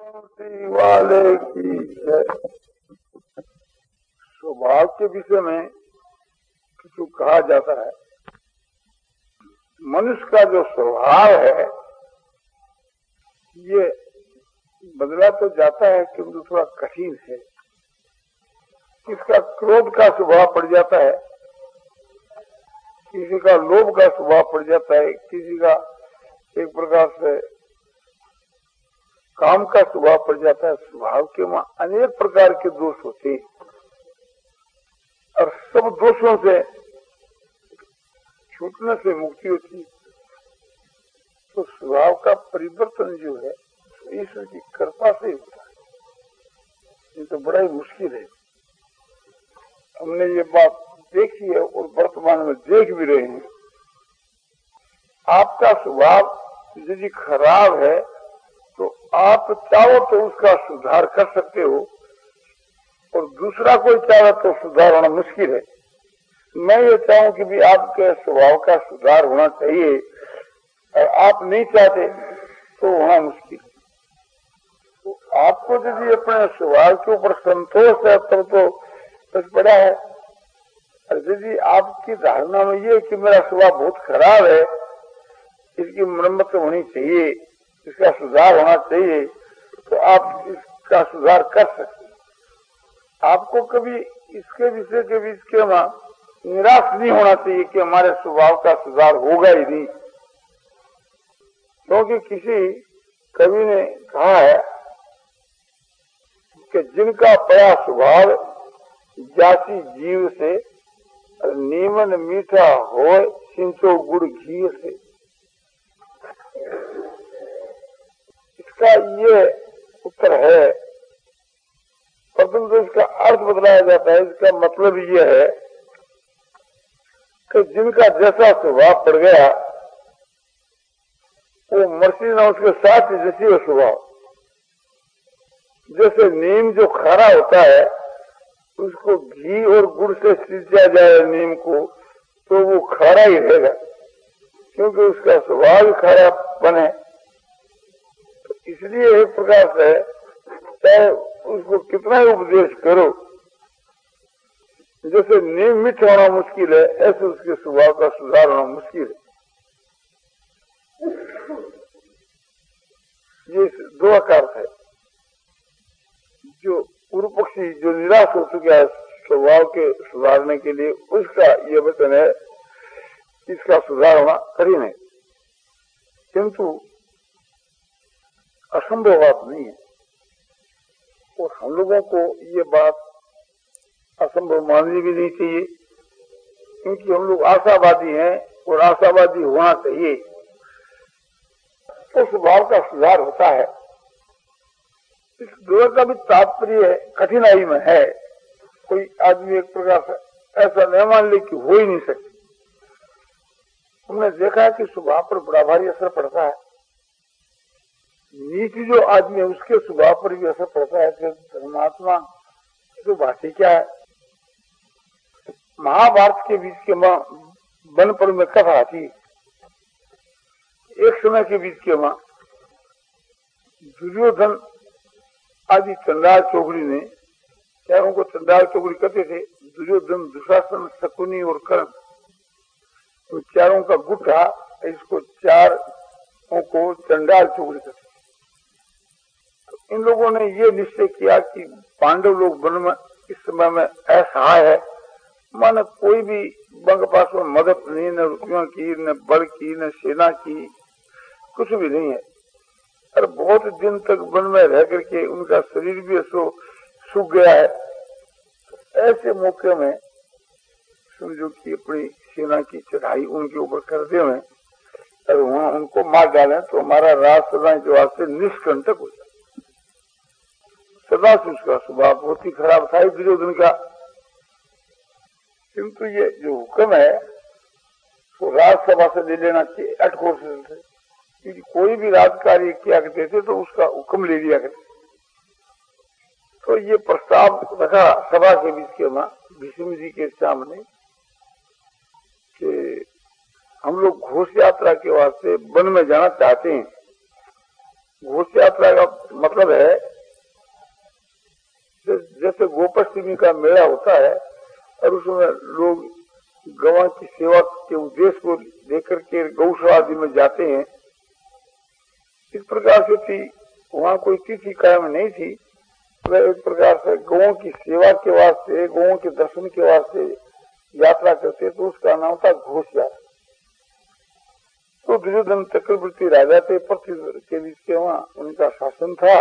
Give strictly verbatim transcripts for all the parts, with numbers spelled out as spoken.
वाले की है। स्वभाव के विषय में कुछ कहा जाता है। मनुष्य का जो स्वभाव है ये बदला तो जाता है किंतु थोड़ा कठिन है। किसका क्रोध का स्वभाव पड़ जाता है, किसी का लोभ का स्वभाव पड़ जाता है, किसी का एक प्रकार से काम का स्वभाव पड़ जाता है। स्वभाव के वहां अनेक प्रकार के दोष होते हैं और सब दोषों से छूटने से मुक्ति होती है। तो स्वभाव का परिवर्तन जो है ईश्वर की कृपा से होता है। ये तो बड़ा ही मुश्किल है। हमने ये बात देखी है और वर्तमान में देख भी रहे हैं। आपका स्वभाव यदि खराब है तो आप चाहो तो उसका सुधार कर सकते हो और दूसरा कोई चाहे तो सुधार होना मुश्किल है। मैं ये चाहूं कि भी आपके स्वभाव का सुधार होना चाहिए और आप नहीं चाहते तो होना मुश्किल है। तो आपको यदि अपने स्वभाव के ऊपर संतोष है तब तो बस बड़ा है। और यदि आपकी धारणा में ये कि मेरा स्वभाव बहुत खराब है, इसकी मरम्मत होनी चाहिए, इसका सुधार होना चाहिए, तो आप इसका सुधार कर सकते हैं। आपको कभी इसके विषय के बीच के निराश नहीं होना चाहिए कि हमारे स्वभाव का सुधार होगा ही नहीं। क्योंकि किसी कवि ने कहा है कि जिनका बड़ा स्वभाव जाति जीव से नीमन मीठा हो सिंचो गुड़ घी से। इसका ये उत्तर है, परंतु इसका अर्थ बदलाया जाता है। इसका मतलब ये है कि जिनका जैसा स्वभाव पड़ गया वो मर्सी ना उसके साथ जैसी हो स्वभाव। जैसे नीम जो खारा होता है उसको घी और गुड़ से सींचा जाए नीम को तो वो खारा ही रहेगा, क्योंकि उसका स्वभाव ही खारा बने। तो इसलिए एक प्रकार से चाहे उसको कितना ही उपदेश करो, जैसे नीम मीठा होना मुश्किल है ऐसे उसके स्वभाव का सुधार होना मुश्किल है। ये दो आकार है। जो पूर्व पक्षी जो निराश हो चुका है स्वभाव के सुधारने के लिए, उसका ये वचन है इसका सुधार होना कठिन है, किंतु असंभव बात नहीं है। और हम लोगों को ये बात असंभव माननी भी नहीं चाहिए, क्योंकि हम लोग आशावादी हैं और आशावादी होना चाहिए। तो स्वभाव का सुधार होता है। इस दो का भी तात्पर्य कठिनाई में है। कोई आदमी एक प्रकार से ऐसा नहीं मान ले कि हो ही नहीं सकती। हमने देखा है कि स्वभाव पर बड़ा भारी असर पड़ता है। नीच जो आदमी है उसके स्वभाव पर भी असर पड़ता है कि धर्मात्मा तो बातें क्या है। महाभारत के बीच के मां वन पर में कथा थी। एक समय के बीच के मां दुर्योधन आदि चंडाल चौकड़ी ने, चारों को चंडाल चौकड़ी कहते थे, दुर्योधन दुशासन शकुनी और कर्ण, तो चारों का गुट था। इसको चारों को चंडाल चौकड़ी कहते। तो इन लोगों ने ये निश्चय किया कि पांडव लोग वन में इस समय में असहाय है, माने कोई भी बंग पास में मदद नहीं, न रुपयों की, न बल की, न सेना की, कुछ भी नहीं है। और बहुत दिन तक वन में रह करके उनका शरीर भी ऐसो सूख गया है। ऐसे मौके में समझो कि अपनी सेना की चढ़ाई उनके ऊपर करते हुए और वहां उनको मार डालें तो हमारा राज सदा के वास्ते निष्कंटक हो जाए। सदा से उसका स्वभाव बहुत ही खराब था दुर्योधन का। किंतु ये जो हुक्म है तो राजसभा से ले लेना चाहिए अटकोर से। क्योंकि कोई भी राजकार्य किया करते थे तो उसका हुक्म ले लिया करते। तो ये प्रस्ताव रखा सभा के बीच के मां भीष्म जी के सामने कि हम लोग घोष यात्रा के वास्ते वन में जाना चाहते हैं। घोष यात्रा का मतलब है जन्माष्टमी का मेला होता है और उसमें लोग गवां की सेवा के उद्देश्य को लेकर के गौशाला आदि में जाते हैं। इस प्रकार से थी, वहाँ कोई तिथि कायम नहीं थी। वह एक प्रकार से गौओं की सेवा के वास्ते, गौओं के दर्शन के वास्ते यात्रा करते, तो उसका नाम था घोष यात्रा। तो दुर्योधन चक्रवर्ती राजा थे, पृथ्वी के बीच के वहाँ उनका शासन था।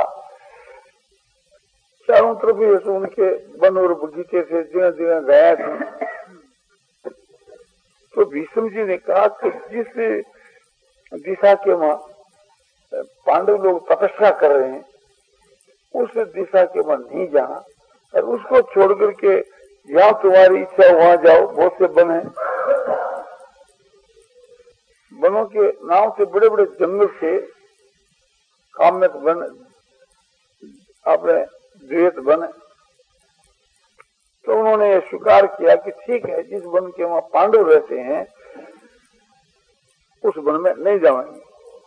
चारों तरफ ऐसे उनके वन और बगीचे थे, जगह जगह गया थी। तो भीष्म जी ने कहा कि जिस दिशा के वहाँ पांडव लोग तपस्या कर रहे हैं, उस दिशा के वहाँ नहीं जाना और उसको छोड़ करके जहाँ तुम्हारी इच्छा वहाँ जाओ। बहुत से वन है, वनों के नाम से बड़े बड़े जंगल से काम्यक वन, आपने द्वैत वन। तो उन्होंने ये स्वीकार किया कि ठीक है, जिस वन के वहाँ पांडव रहते हैं उस वन में नहीं जाएंगे।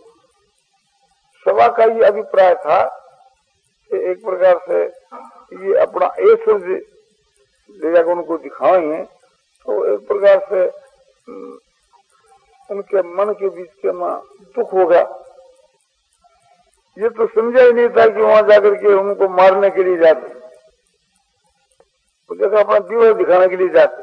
सभा का ये अभिप्राय था कि एक प्रकार से ये अपना ऐश्वर्य ले जाकर उनको दिखाएंगे, तो एक प्रकार से उनके मन के बीच के में दुख होगा। ये तो समझा ही नहीं था कि वहां जाकर के उनको मारने के लिए जाते, तो जैसा अपना दिवस दिखाने के लिए जाते।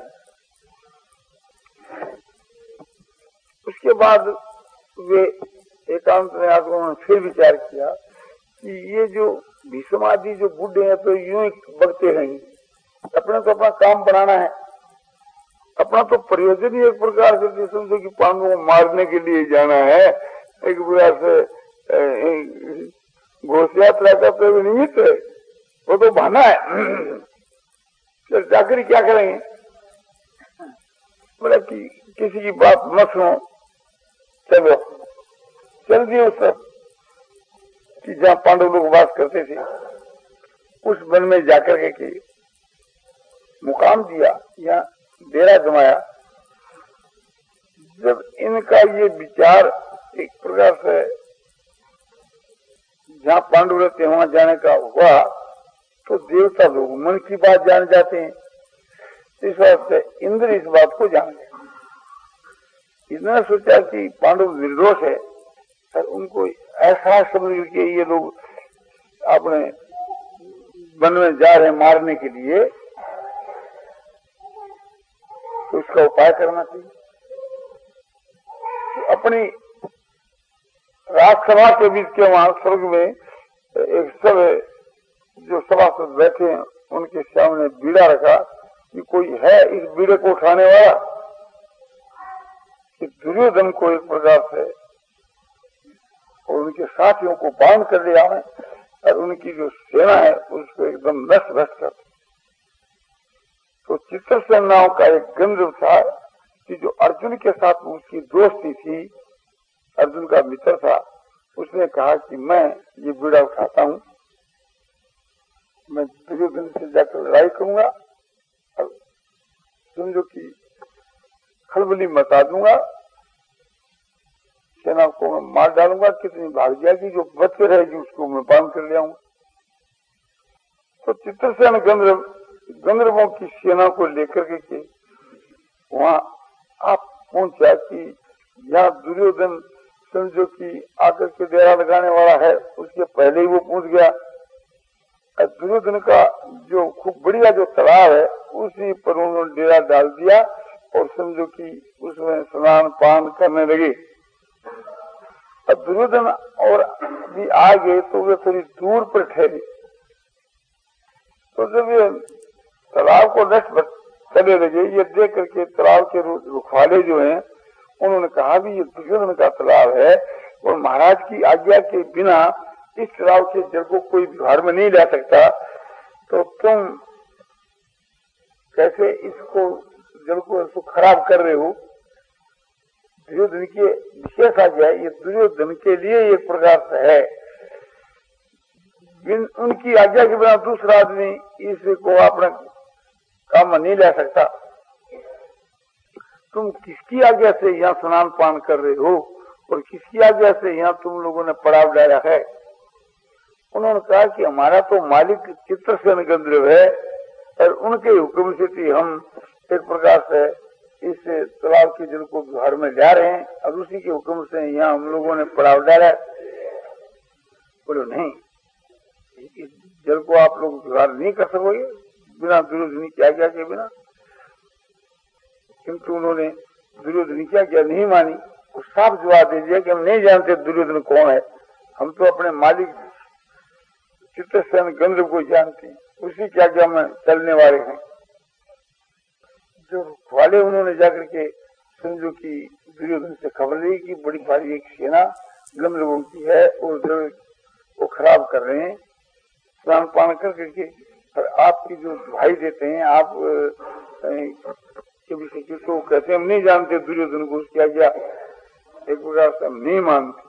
उसके बाद वे एकांत में आकर उन्होंने फिर विचार किया कि ये जो भीष्म आदि जो बूढ़े हैं तो यूं ही बगते रहेंगे, अपने तो अपना काम बनाना है, अपना तो प्रयोजन ही एक प्रकार से समझो कि पांडवों को मारने के लिए जाना है। एक प्रकार से घोष यात्रा का तो निमित्त है, वो तो बहाना है। फिर जाकर क्या करेंगे, बोला कि किसी की बात मत सुनो, चलो चल दिए उस सब कि जहाँ पांडव लोग वास करते थे उस वन में जाकर के कि मुकाम दिया या डेरा जमाया। जब इनका ये विचार एक प्रकार से जहाँ पांडव रहते हैं वहां जाने का हुआ, तो देवता लोग मन की बात जान जाते हैं। इस वास्ते इंद्र इस बात को जान गए। इसने सोचा कि पांडव निर्दोष है और उनको ऐसा समझ के ये लोग अपने वन में जा रहे मारने के लिए, तो इसका उपाय करना चाहिए। तो अपनी राजसभा के बीच के वहां स्वर्ग में एक सब जो सभासद बैठे हैं उनके सामने बीड़ा रखा कि कोई है इस बीड़े को उठाने वाला। कि दुर्योधन को एक प्रकार से और उनके साथियों को बांध कर ले आवे और उनकी जो सेना है उसको एकदम नष्ट भ्रष्ट कर। तो चित्रसेन नाम का एक गंधर्व था कि जो अर्जुन के साथ उसकी दोस्ती थी, अर्जुन का मित्र था, उसने कहा कि मैं ये बीड़ा उठाता हूँ, मैं दुर्योधन से जाकर लड़ाई करूंगा और समझो कि खलबली मचा दूंगा, सेना को मैं मार डालूंगा, कितनी भाग जाएगी, जो बच के रहेगी उसको मैं बांध कर ले आऊंगा। तो चित्रसेन गंधर्व गंधर्वों की सेना को लेकर के, के वहां आप पहुंचा कि यहाँ दुर्योधन समझो कि आकर के डेरा लगाने वाला है, उसके पहले ही वो पहुंच गया। दुर्योधन का जो खूब बढ़िया जो तालाब है उसी पर उन्होंने डेरा डाल दिया और समझो कि उसमें स्नान पान करने लगे। अब दुर्योधन और भी आ गए तो वे थोड़ी दूर पर ठहरे। तो जब ये तालाब को नष्ट करने लगे, ये देख करके तालाब के रुखवाले जो हैं उन्होंने कहा भी ये दुर्योधन का तालाब है और महाराज की आज्ञा के बिना इस तालाब के जल को कोई व्यवहार में नहीं ला सकता, तो तुम कैसे इसको जल को इसको खराब कर रहे हो। दुर्योधन की विशेष आज्ञा है, ये दुर्योधन के लिए एक प्रकार से है, उनकी आज्ञा के बिना दूसरा आदमी इसको अपने काम में नहीं ला सकता। तुम किसकी आज्ञा से यहाँ स्नान पान कर रहे हो और किसकी आज्ञा से यहाँ तुम लोगों ने पड़ाव डाला है। उन्होंने कहा कि हमारा तो मालिक चित्रसेन गंधर्व है और उनके हुक्म से थी हम एक प्रकार से इस तालाब के जल को बिहार में ला रहे हैं और उसी के हुक्म से यहाँ हम लोगों ने पड़ाव डाला। बोलो नहीं, इस जल को आप लोग बिहार नहीं कर सकोगे बिना दुर्योधन क्या क्या के बिना। किंतु उन्होंने दुर्योधन क्या क्या नहीं मानी, वो साफ जवाब दे दिया कि हम नहीं जानते दुर्योधन कौन है, हम तो अपने मालिक चित्रसेन गंधर्व को जानते हैं, उसी क्या क्या में चलने वाले हैं। जो वाले उन्होंने जाकर के समझो कि दुर्योधन से खबर ली कि बड़ी भारी एक सेना गंधर्वों की है और द्रव्य को खराब कर रहे हैं, स्नान पान कर करके आपकी जो भाई देते हैं आप तो कहते हम नहीं जानते दुर्योधन को क्या क्या, एक प्रकार से हम नहीं मानते।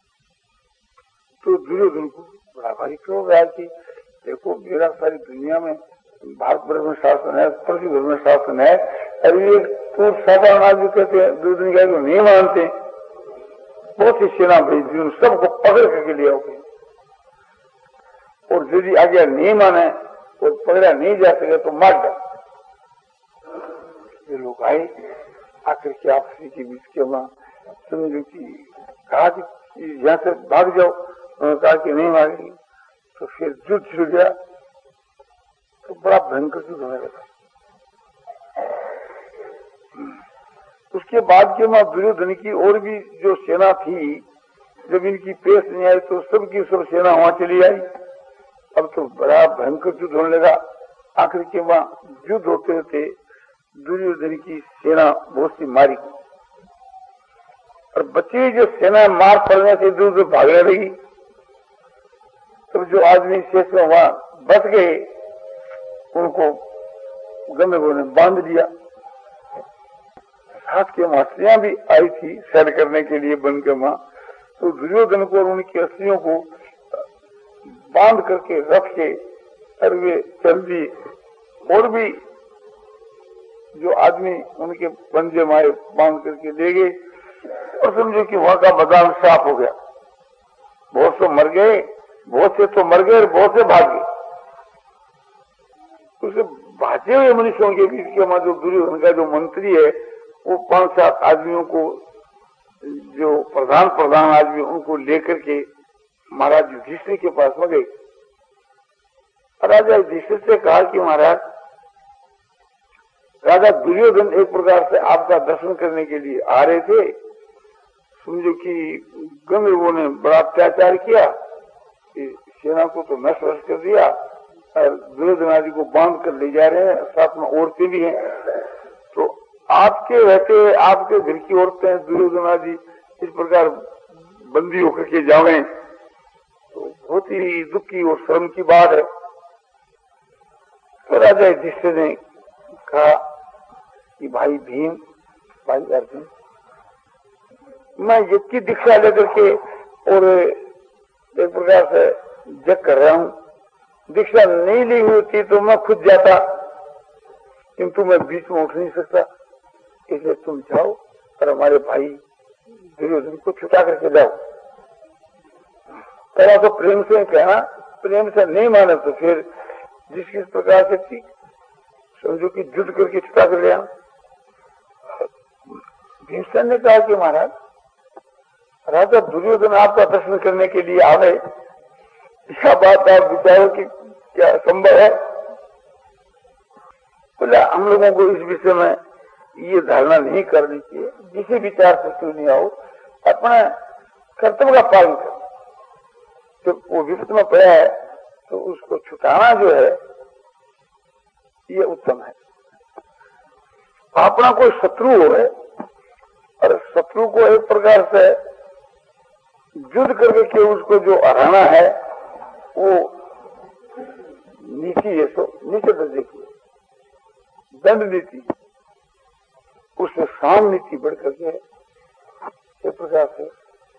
तो दुर्योधन को बड़ा भारी क्यों गया कि देखो मेरा सारी दुनिया में भारत वर्ष में शासन है, पृथ्वी भर में शासन है, अरे ये तो साधारण आदमी कहते हैं दुर्योधन क्या को नहीं मानते, बहुत सी सेना भेज सबको पकड़ करके ले आओगे और यदि आज्ञा नहीं माने और पकड़ा नहीं जा सके तो मार डाल। ये लोग आए आकर के आपसी के बीच के वहां समझो कि कहा कि यहाँ से भाग जाओ, उन्होंने कहा कि नहीं मारेंगे। तो फिर युद्ध शुरू गया तो बड़ा भयंकर युद्ध होने लगा। उसके बाद के वहां दुर्योधन की और भी जो सेना थी, जब इनकी पेश नहीं आई तो सबकी सब सेना वहां चली आई। अब तो बड़ा भयंकर युद्ध होने लगा। आखिर के वहां युद्ध होते होते दुर्योधन की सेना बहुत सी मारी और बची जो सेना मार पड़ने से दूर दूर भागने लगी। तब जो आदमी शेष में वहां बच गए उनको गंधर्वों ने बांध दिया। साथ के अस्त्रियां भी आई थी सैर करने के लिए बन के वहां, तो दुर्योधन को और उनकी अस्त्रियों को बांध करके रख के और वे चल दिए। और भी जो आदमी उनके पंजे मारे बांध करके ले गए और समझो कि वहां का मैदान साफ हो गया। बहुत से मर गए, बहुत से तो मर गए और बहुत से भाग गए। उसे भागे हुए मनुष्यों के बीच के वहां जो दुर्योधन का जो मंत्री है वो पांच सात आदमियों को, जो प्रधान प्रधान आदमी उनको लेकर के महाराज युधिष्ठिर के पास में गए। राजा युधिष्ठिर से कहा कि महाराज, राजा दुर्योधन एक प्रकार से आपका दर्शन करने के लिए आ रहे थे, समझो कि गंधर्वों ने बड़ा अत्याचार किया, सेना को तो नष्ट कर दिया और दुर्योधन आदि को बांध कर ले जा रहे हैं, साथ में औरतें भी हैं। तो आपके रहते आपके घर की औरतें दुर्योधन आदि इस प्रकार बंदी होकर के जावे तो बहुत ही दुख की और शर्म की बात है। तो राजा युधिष्ठिर ने कहा कि भाई भीम, भाई अर्जुन, मैं युद्ध की दीक्षा लेकर के और एक प्रकार से जग कर रहा हूँ, दीक्षा नहीं ली हुई थी तो मैं खुद जाता, किंतु मैं बीच में उठ नहीं सकता, इसलिए तुम जाओ और हमारे भाई दुर्योधन को छुटा करके जाओ। पहला तो प्रेम से कहना, प्रेम से नहीं माने तो फिर जिस किस प्रकार से थी समझो कि युद्ध करके छुटा कर लिया। भीमसेन ने कहा कि महाराज, राजा दुर्योधन आपका दर्शन करने के लिए आवे, यह बात आप विचारो कि क्या संभव है? बोला हम लोगों को इस विषय में ये धारणा नहीं करनी चाहिए, जिसे विचार से क्यों नहीं आओ, अपना कर्तव्य का पालन करो। तो वो विपत में पड़ा है तो उसको छुटाना जो है ये उत्तम है। अपना कोई शत्रु हो और शत्रु को एक प्रकार से युद्ध करके के उसको जो हराना है वो नीति है, सो नीचे दर्जे की दंड नीति, उससे शाम नीति बढ़ करके एक प्रकार से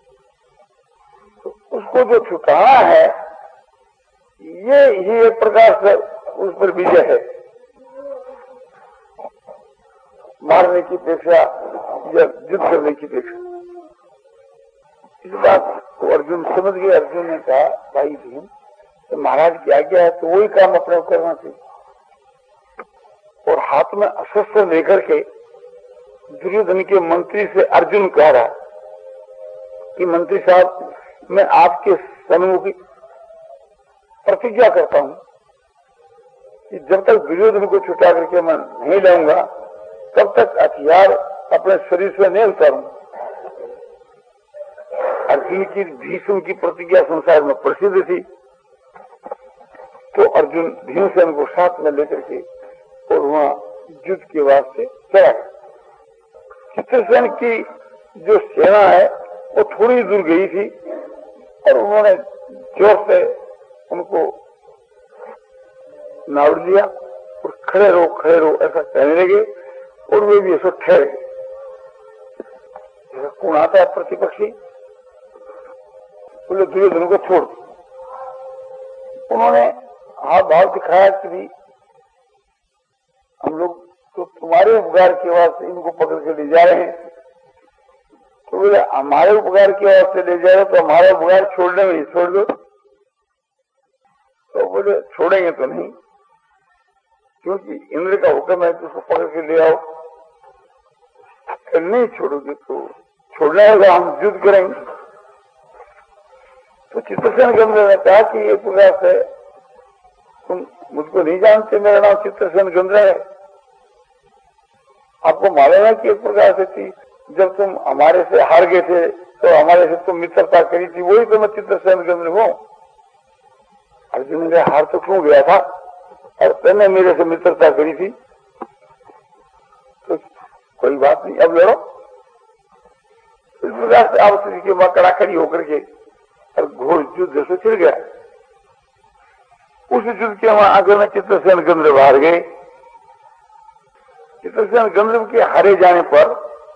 तो उसको जो छुटाना है ये ही एक प्रकार से उस पर विजय है, मारने की अपेक्षा या युद्ध करने की अपेक्षा। इस बात को अर्जुन समझ गए। अर्जुन ने कहा भाई भीम, तो महाराज की आज्ञा है तो वही काम अपने करना चाहिए। हाथ में अस्त्र लेकर के दुर्योधन के मंत्री से अर्जुन कह रहा कि मंत्री साहब, मैं आपके सन्मुख प्रतिज्ञा करता हूं कि जब तक दुर्योधन को छुटा करके मैं नहीं लाऊंगा तब तक हथियार अपने शरीर से नहीं उतारूंगा। अर्जुन की भीष्म की प्रतिज्ञा संसार में प्रसिद्ध थी। तो अर्जुन भीमसेन को साथ में लेकर के और वहां युद्ध के वास्ते चला। चित्रसेन की जो सेना है वो थोड़ी दूर गई थी और उन्होंने जोर से उनको नाड़ लिया और खड़े रहो खड़े रहो ऐसा कहने लगे और वे भी ऐसा ठहरे। कौन आता है प्रतिपक्षी, बोले दुर्योधन को छोड़। उन्होंने हाथ भाव दिखाया कि भी हम लोग तो तुम्हारे उपकार के वास्ते इनको पकड़ के ले जा रहे हैं। तो बोले हमारे उपकार के वास्ते ले जा रहे तो हमारा उपकार छोड़ने में ही छोड़ दो। तो बोले छोड़ेंगे तो नहीं, क्योंकि इंद्र का हुक्म है तो उसको पकड़ के ले आओ। नहीं छोड़ोगे तो छोड़ना होगा, हम युद्ध करेंगे। तो चित्रसेन गंधर्व ने कहा कि एक प्रकार से तुम मुझको नहीं जानते, मेरा नाम चित्रसेन गंधर्व है। आपको मालूम है कि एक प्रकार से थी जब तुम हमारे से हार गए थे तो हमारे से तुम मित्रता करी थी, वही तो मैं चित्रसेन गंधर्व हूँ। अर्जुन ने हार तो क्यों गया था और तुमने मेरे से मित्रता करी थी, तो कोई बात नहीं, अब लड़ो। इस प्रकार से आप स्थिति के वहां कड़ाकड़ी होकर के और घोर युद्ध से छिड़ गया। उस युद्ध के वहां आगे में चित्रसेन गंधर्व हार गए। चित्रसेन गंधर्व के हारे जाने पर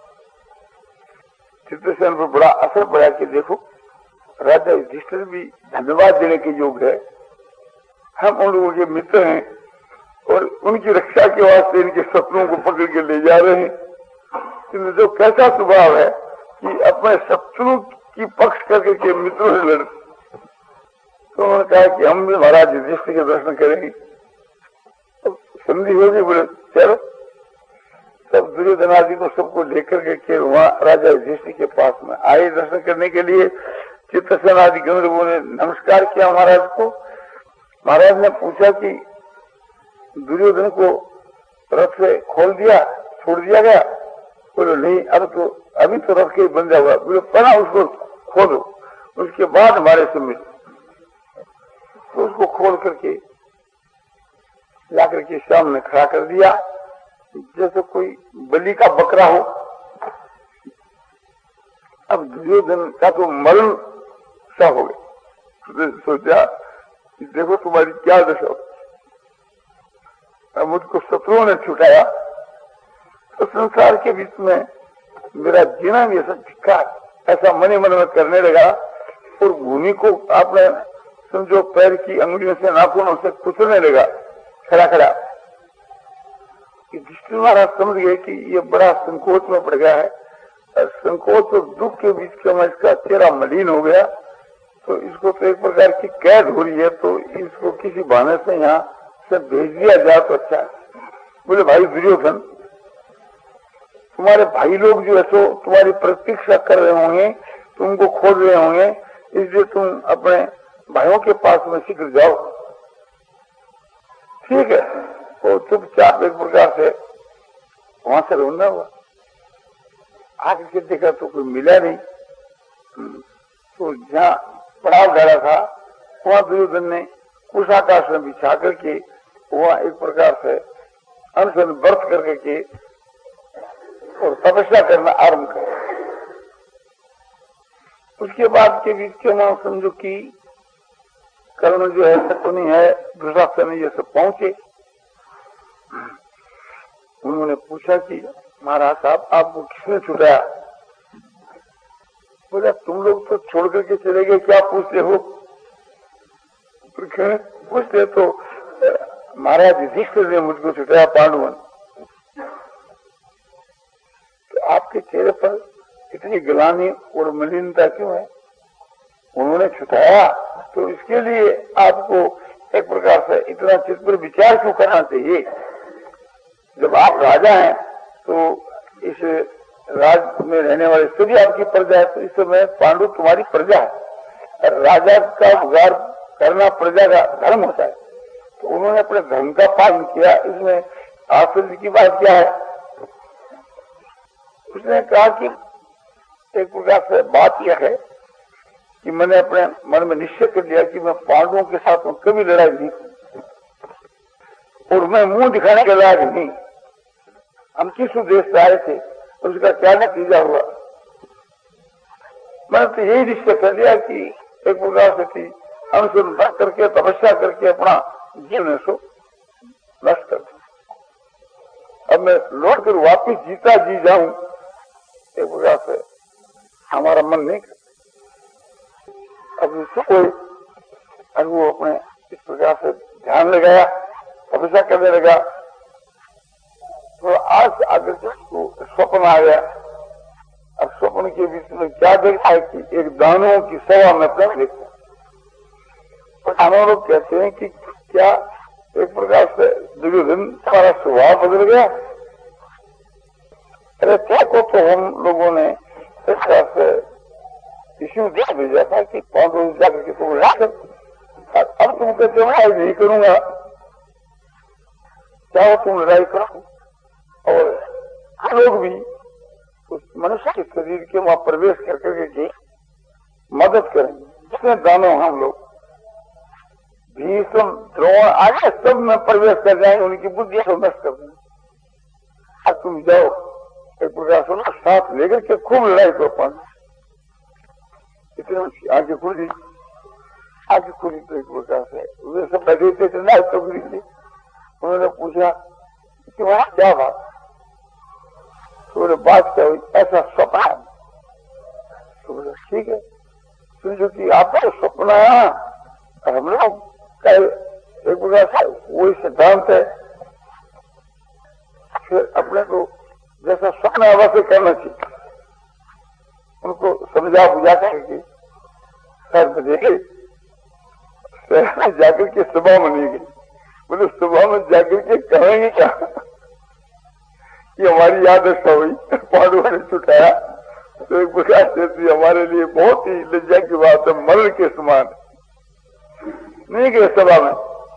चित्रसेन पर बड़ा असर पड़ा कि देखो राजा युधिष्ठिर भी धन्यवाद देने के योग्य है, हम उन लोगों के मित्र हैं और उनकी रक्षा के वास्ते इनके शत्रुओं को पकड़ के ले जा रहे हैं। इनमें जो कैसा स्वभाव है कि अपने शत्रु की पक्ष करके के मित्रों से लड़। तो उन्होंने कहा कि हम भी महाराज युधिष्ठिर के दर्शन करेंगे। तो संधि होगी, बोले चलो। तब दुर्योधन आदि को सबको लेकर के वहां राजा युधिष्ठिर के पास में आए दर्शन करने के लिए। चित्रसेन आदि गंधर्वों ने नमस्कार किया महाराज को। महाराज ने पूछा कि दुर्योधन को रथ से खोल दिया, छोड़ दिया गया? बोलो नहीं, अब तो अभी तो रथ के बंधा हुआ। बोलो पहला उसको खोलो, उसके बाद हमारे से मिल। तो उसको खोल करके ला करके सामने खड़ा कर दिया जैसे कोई बलि का बकरा हो। अब दुर्योधन का तो मरण सा हो गया। तो सोचा देखो तुम्हारी क्या दशा। अब मुझको शत्रुओं ने छुटाया तो संसार के बीच में मेरा जीना भी ऐसा धिक्कार, ऐसा मने मन में करने लगा और भूमि को आपने समझो पैर की अंगुलियों से नाखूनों से कुचलने लगा खड़ा खड़ा। युधिष्ठिर महाराज समझ गए कि ये बड़ा संकोच में पड़ गया है और संकोच और दुख के बीच में इसका चेहरा मलिन हो गया। तो इसको तो एक प्रकार की कैद हो रही है, तो इसको किसी बहाने से यहाँ से भेज दिया जाए तो अच्छा है। बोले भाई दुर्योधन, तुम्हारे भाई लोग जो है सो तुम्हारी प्रतीक्षा कर रहे होंगे, तुमको खोज रहे होंगे, इसलिए तुम अपने भाइयों के पास में शीघ्र जाओ। ठीक है, वो चुपचाप एक प्रकार से वहां से रोना हुआ। आगे के देखा तो कोई मिला नहीं। तो जहाँ पड़ाव डाला था वहां दुर्योधन ने उस आकाश में बिछा करके वहां एक प्रकार से अनशन व्रत करके के और तपस्या करना आरंभ कर। उसके बाद के बीच के वहां समझो कि कर्ण जो है शकुनी है, दुशासन ये सब पहुंचे। उन्होंने पूछा कि महाराज साहब आपको किसने छुटाया? बोला तुम लोग तो छोड़ करके चले गए, क्या पूछते हो? पूछते तो महाराज युधिष्ठिर ने मुझको छुटाया पांडवन। तो आपके चेहरे पर इतनी ग्लानि और मलिनता क्यों है? उन्होंने छुटाया तो इसके लिए आपको एक प्रकार से इतना चित्त पर विचार क्यों करना चाहिए? जब आप राजा हैं तो इस राज में रहने वाले सभी आपकी प्रजा है, तो इस समय पांडु तुम्हारी प्रजा है। राजा का उपकार करना प्रजा का धर्म होता है, तो उन्होंने अपने धर्म का पालन किया। इसमें आश्चर्य की बात क्या है? उसने कहा कि एक प्रकार से बात यह है कि मैंने अपने मन में निश्चय कर लिया कि मैं पांडवों के साथ में कभी लड़ाई नहीं, और मैं मुंह दिखाने के लायक नहीं। हम किस उद्देश्य से आए थे, उसका क्या नतीजा हुआ। मैंने तो यही निश्चय कर लिया कि एक प्रकार से थी अनुसरण करके तपस्या करके अपना जीवन सो नष्ट कर दूं। अब मैं लौट कर वापिस जीता जी जाऊं, एक प्रकार से हमारा मन नहीं करता। अब उसको कोई अब वो अपने इस प्रकार से ध्यान लगाया, तपस्या करने लगा, तो आज आगे उसको स्वप्न आ गया। अब स्वप्न के बीच में क्या देखा है कि एक दानवों की सभा में अपना देखता। दानव लोग कहते हैं कि क्या एक प्रकार से दुर्योधन हमारा स्वभाव बदल गया? अरे क्या को तो हम लोगों ने इस तरह से इसमें देख भेजा था कि पांडव जाकर के तुम लड़ा कर, अब तुम कहते हो लड़ाई नहीं करूंगा, चाहो तुम लड़ाई करो। और हम लोग भी उस मनुष्य के शरीर के वहां प्रवेश कर करके मदद करेंगे। जितने दानव हम लोग भीष्म द्रोण आगे सब में प्रवेश कर जाएंगे, उनकी बुद्धि को नष्ट कर देंगे। अब तुम जाओ एक प्रकार से साथ लेकर के खूब लड़ाई करो। पांडव इतने आगे खुली आगे खुली तो एक प्रकार से वे सब बैठे थे ना टोकरी थी। उन्होंने पूछा कि वहां क्या बात? तो बात क्या हुई? ऐसा स्वप्न है। तो बोला ठीक है, समझो कि आपका स्वप्न आया, हम लोग कल एक प्रकार से वही सिद्धांत है, फिर अपने को जैसा स्वप्न है वैसे करना चाहिए। उनको समझा बुझा करके सर बजे जाकर के सभा में नहीं गई। बोले सभा में जाकर के कहेंगे क्या कि हमारी यादशा हुई, पांडवों ने छुटाया, तो एक प्रकार से हमारे लिए बहुत ही लज्जा की बात है, मरण के समान। नहीं गए सभा में,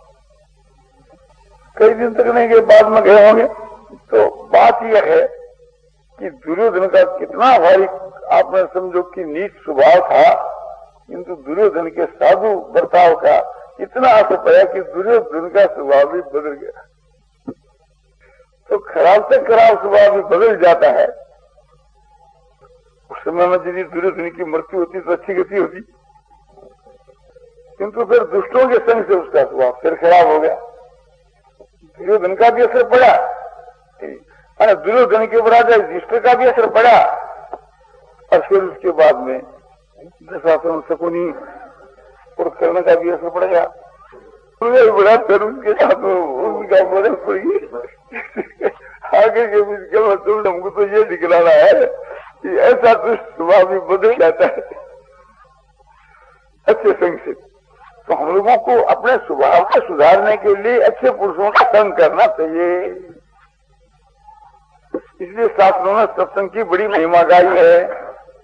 कई दिन तक नहीं गए, बाद में गए होंगे। तो बात यह है कि दुर्योधन का कितना भारी आपने समझो कि नीच स्वभाव था, किंतु दुर्योधन के साधु बर्ताव का इतना असर पड़ा कि दुर्योधन का स्वभाव भी बदल गया। तो खराब से खराब स्वभाव भी बदल जाता है। उस समय में यदि दुर्योधन की मृत्यु होती तो अच्छी गति होती, किंतु फिर दुष्टों के संग से उसका स्वभाव फिर खराब हो गया। दुर्योधन का भी असर पड़ा, दुर्योधन के ऊपर युधिष्ठिर का भी असर पड़ा, और फिर उसके बाद में दशासन शकुनी और कर्ण का भी असर पड़ गया। बड़ा फिर उनके साथ उनका बदल पड़ी। आगे के बीच के मतलब हमको तो ये दिखलाना है कि ऐसा दुष्ट स्वभाव भी बदल जाता है अच्छे संग से। तो हम लोगों को अपने स्वभाव को सुधारने के लिए अच्छे पुरुषों का संग करना चाहिए। इसलिए शास्त्रों में सत्संग की बड़ी महिमा गाई है।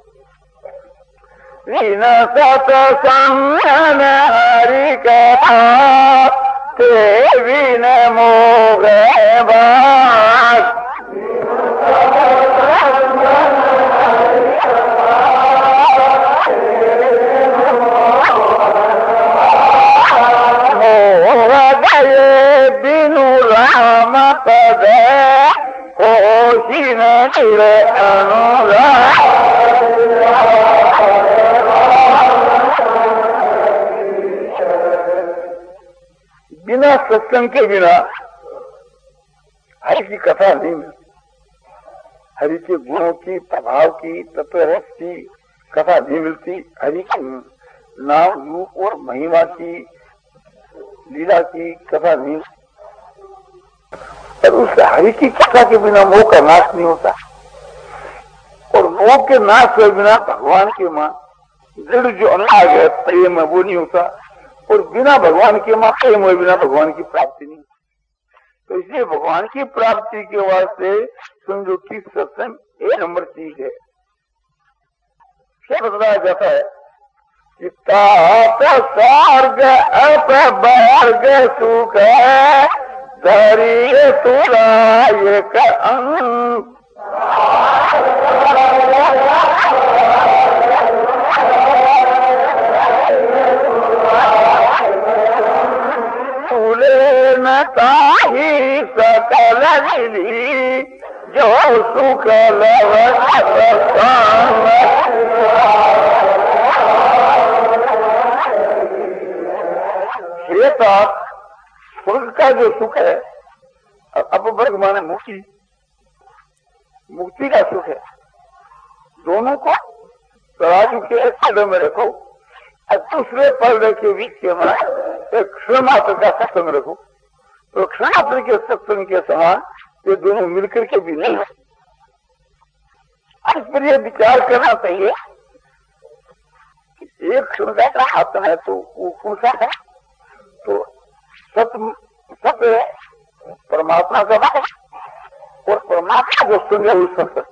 लीन सत्संग हरि का ते बिन मोह बात, मोह गए बिनु राम पद होशिन निरे अनुराग। बिना सत्संग के बिना हरि की कथा नहीं मिलती। हरि के गुणों की, प्रभाव की, तत्वरस की कथा नहीं मिलती। हरि के नाम रूप और महिमा की, लीला की कथा नहीं। पर उस हरि की कथा के बिना मोह का नाश नहीं होता, और मोह के नाश के बिना भगवान के मां दृढ़ जो अनुराग है, प्रेम है, वो नहीं होता। और बिना भगवान के मां प्रेम हुए बिना भगवान की प्राप्ति नहीं। तो इसलिए भगवान की प्राप्ति के वास्ते समझो कि सत्संग एक नंबर चीज है। क्या बताया जाता है कि ताप स्वर्ग अपवर्ग सुख धैर्य तुरा एक अंग न ताही सकल मिली जो सुख लव स्वर्ग का जो सुख है, अपवर्ग माने मुक्ति, मुक्ति का सुख है। दोनों को तराजू के पद में रखो और दूसरे पद के बीच के में एक क्षण मात्र का सत्संग रखो, तो क्षण मात्र के सत्संग के समान ये दोनों मिलकर के भी नहीं है। इस पर यह विचार करना चाहिए कि एक क्षण का हाथ है तो वो कौन सा है, तो सत्य सत्य परमात्मा का बात है और परमात्मा जो सुन है उस सत्य